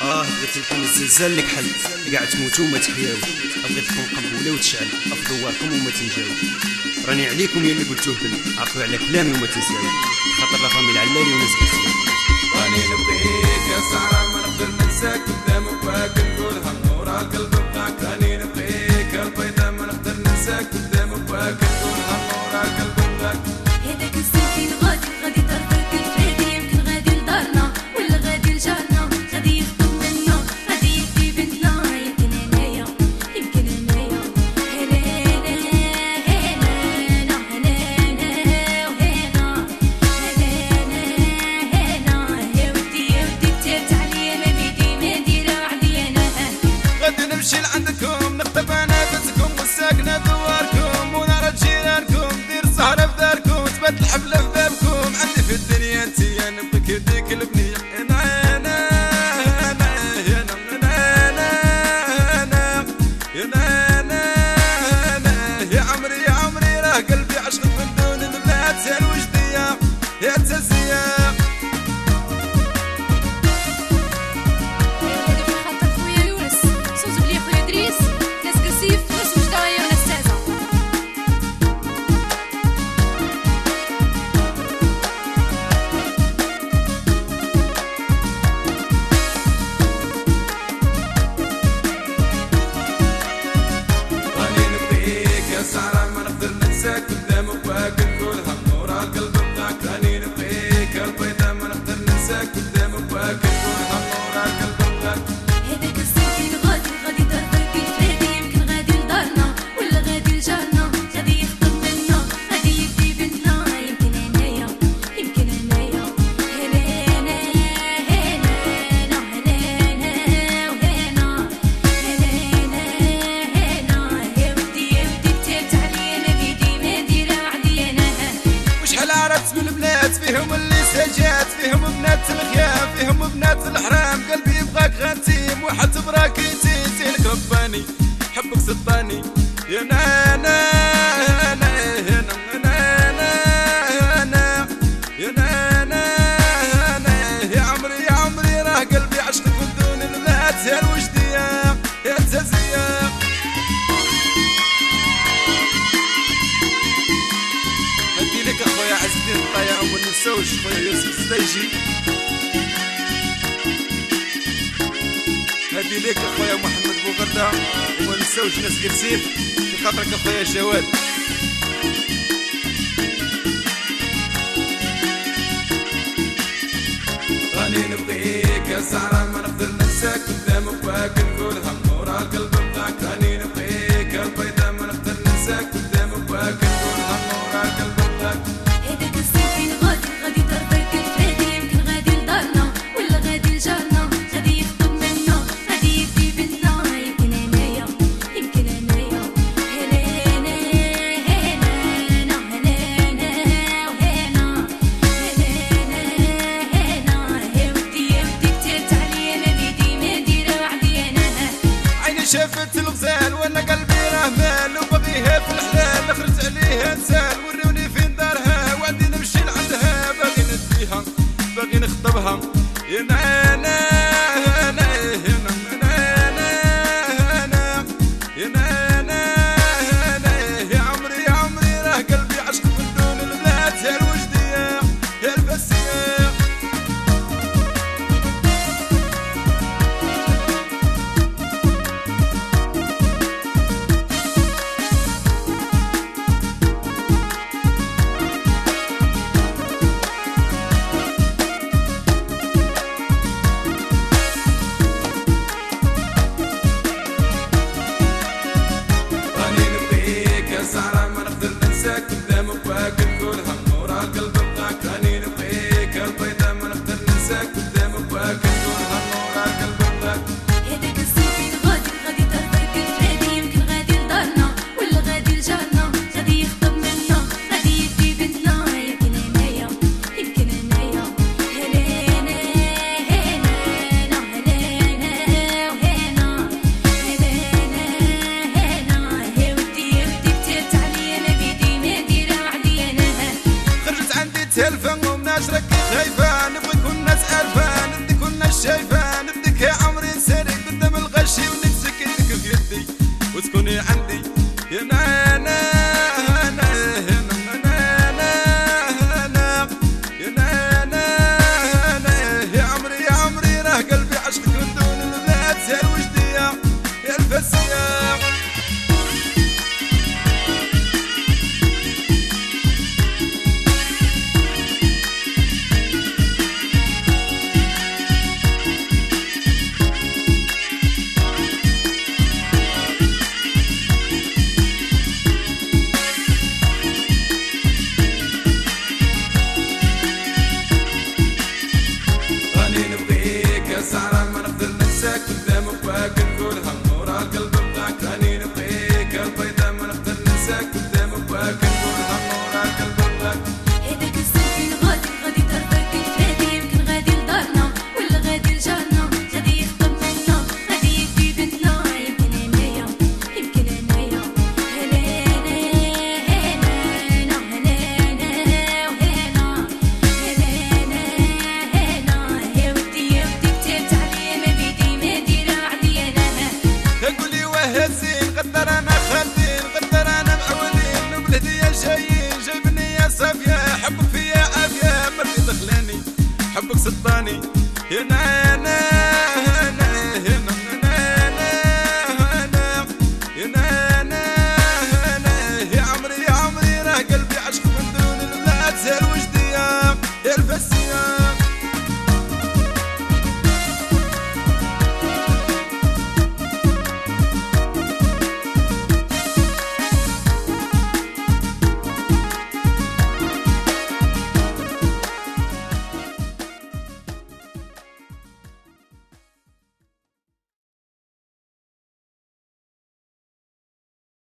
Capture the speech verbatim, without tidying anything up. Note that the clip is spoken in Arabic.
اه بغيت لكم الزلزال لك حل، كاع تموتوا وما تحياو. بغيت لكم قنبله وتشعل في دواركم وما تنجاو. راني عليكم يا اللي قلتوه بل عقلوا على كلامي وما تنساو، خاطر لا فامي العلالي وناس بزاف. راني نبغيك يا سهرة ما نقدر ننساك، قدامك واقف نقولها نور القلب بقاك. راني نبغيك يا البيضة ما نقدر ننساك، قدامك واقف نقولها نور القلب بقاك. هذاك السنتين غادي غادي طرفك الفادي، يمكن غادي لدارنا ولا غادي لجارنا، غادي يخطب منا غادي يدي بنتنا. يمكن انايا يمكن انايا هنا هنا هنا هنا وهنا هنا هنا. يا ودي يا ودي كتبت عليا ما بيدي ما ندير وحدي انا. غادي نمشي لعندكم نخطب نفسكم والساكنة دواركم، ونرى جيرانكم دير سهرة في داركم، تبات الحفلة في بابكم. عندي في الدنيا انتيا نبغيك يديك البنية. انا انا انا انا انا انا انا انا يا عمري يا عمري راه قلبي عشق من دون البنات. يا الوجدية يا التزية هذا في خاطر خويا يونس، صوت بلي خويا دريس، ناس كسيف ناس وجدايا وناس تازة. راني نبغيك يا سهرة ما نقدر ننساك، قدامك واقف نقولها نور القلب بقاك. راني نبغيك يا البيضة ما نقدر ننساك، قدامك واقف نقولها نور القلب بقاك. هذاك السنتين غادي غادي طرفك الفادي، يمكن غادي لدارنا ولا غادي لجارنا، غادي يخطب منا غادي يدي بنتنا. يمكن انايا يمكن انايا هنا هنا هنا هنا وهنا هنا هنا. يا ودي يا ودي كتبت عليا ما بيدي ما ندير وحدي انا. وشحال عرفت من البنات فيهم اللي سجات، فيهم بنات الخيام فيهم بنات الحرام. قلبي يبغاك غنتيم واحد براكيتي، زينك رباني حبك سطاني. يا نانا انا انا انا انا يا نانا انا يا عمري يا عمري راه قلبي عشقك من دون البنات. يا الوجدية يا التزية هدي لك اخويا عز الدين الطايع وما ننساوش خويا يوسف الزديجي. هدي لك اخويا محمد بوغرده وما ننساوش ناس كرسيف في خاطرك اخويا جواد. راني نبغيك يا سهرة ما نقدر ننساك، قدامك واقف نقولها نور القلب بقاك. راني نبغيك يا البيضة ما نقدر ننساك، قدامك واقف نقولها نور القلب بقاك. هذاك السنتين غادي غادي طرفك الفادي، يمكن غادي لدارنا ولا غادي لجارنا، غادي يخطب منا غادي يدي بنتنا. يمكن انايا يمكن انايا هنا هنا هنا هنا وهنا هنا هنا. يا ودي يا ودي كتبت عليا ما بيدي ما ندير وحدي انا. عيني شافت الغزال وانا قلبي راه مال، وبغيها في الحلال خرجت عليها نسال. وروني فين دارها وعندي نمشي لعندها، باغي نديها باغي نخطبها. يا نانا انا انا انا انا يا نانا انا يا عمري يا عمري راه قلبي عشق من دون البنات. يا الوجدية يا البسية سهرة ما نقدر ننساك قدامك باقي نقولها ورا القلب بغاك راني نبغيك البيضة ما نقدر ننساك قدامك باقي نقولها ورا القلب بغاك. هذاك السنين غادي غادي ترضاك الفادي يمكن غادي لدارنا ولا غادي لجارنا غادي يخطب منا غادي يدي بنا يمكن انايا يمكن انايا هلانا هلانا هلانا وهلا هلانا هلا يا ودي يا ودي كتبت عليا ما بيدي ما ديرها عندي انا. تقولي واه زين قدر انا خالدين قدر انا معولين وبالهدية جايين جايبني يا صافية حبك فيا عافية مرتي دخلاني حبك سطاني يا